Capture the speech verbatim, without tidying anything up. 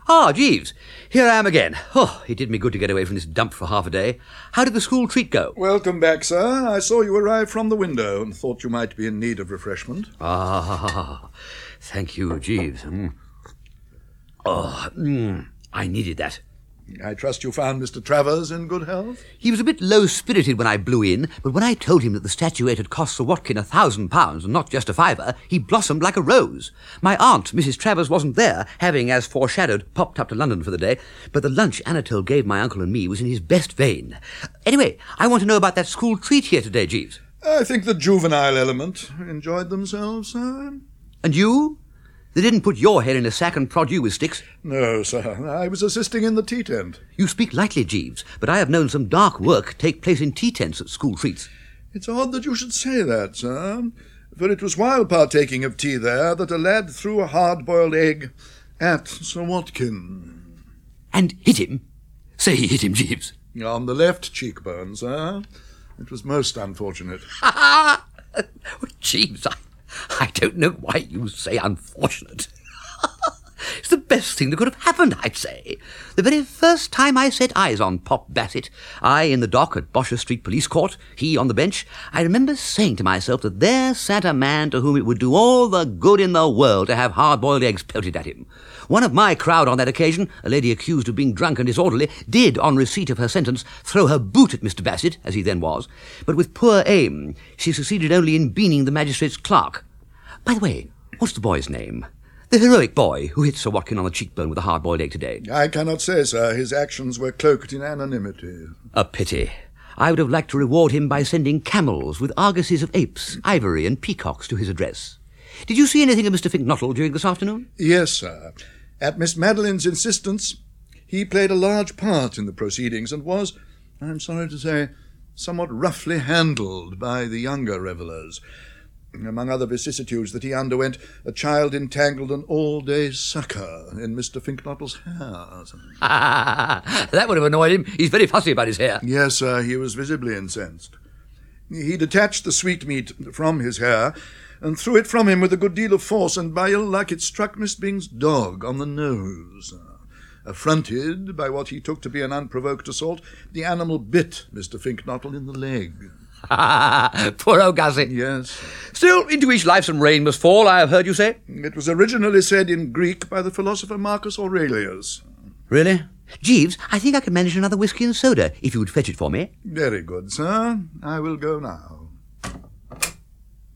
Ah, Jeeves, here I am again. Oh, it did me good to get away from this dump for half a day. How did the school treat go? Welcome back, sir. I saw you arrive from the window and thought you might be in need of refreshment. Ah, thank you, Jeeves. Mm. Oh, mm, I needed that. I trust you found Mister Travers in good health? He was a bit low-spirited when I blew in, but when I told him that the statuette had cost Sir Watkin a thousand pounds and not just a fiver, he blossomed like a rose. My aunt, Missus Travers, wasn't there, having, as foreshadowed, popped up to London for the day, but the lunch Anatole gave my uncle and me was in his best vein. Anyway, I want to know about that school treat here today, Jeeves. I think the juvenile element enjoyed themselves, sir. And you? They didn't put your head in a sack and prod you with sticks? No, sir. I was assisting in the tea tent. You speak lightly, Jeeves, but I have known some dark work take place in tea tents at school treats. It's odd that you should say that, sir, for it was while partaking of tea there that a lad threw a hard-boiled egg at Sir Watkin. And hit him? Say he hit him, Jeeves. On the left cheekbone, sir. It was most unfortunate. Ha ha! Jeeves, I... I don't know why you say unfortunate. It's the best thing that could have happened, I'd say. The very first time I set eyes on Pop Bassett, I in the dock at Bosher Street Police Court, he on the bench, I remember saying to myself that there sat a man to whom it would do all the good in the world to have hard-boiled eggs pelted at him. One of my crowd on that occasion, a lady accused of being drunk and disorderly, did, on receipt of her sentence, throw her boot at Mister Bassett, as he then was, but with poor aim, she succeeded only in beaning the magistrate's clerk. By the way, what's the boy's name? The heroic boy who hit Sir Watkin on the cheekbone with a hard-boiled egg today. I cannot say, sir. His actions were cloaked in anonymity. A pity. I would have liked to reward him by sending camels with argosies of apes, ivory and peacocks to his address. Did you see anything of Mister Finknottle during this afternoon? Yes, sir. At Miss Madeline's insistence, he played a large part in the proceedings and was, I'm sorry to say, somewhat roughly handled by the younger revellers. Among other vicissitudes that he underwent, a child entangled an all-day sucker in Mister Finknottle's hair. That would have annoyed him. He's very fussy about his hair. Yes, sir, he was visibly incensed. He detached the sweetmeat from his hair and threw it from him with a good deal of force, and by ill luck it struck Miss Bing's dog on the nose. Affronted by what he took to be an unprovoked assault, the animal bit Mister Finknottle in the leg. Poor old Gussie. Yes. Still, into each life some rain must fall, I have heard you say. It was originally said in Greek by the philosopher Marcus Aurelius. Really? Jeeves, I think I can manage another whisky and soda, if you would fetch it for me. Very good, sir. I will go now.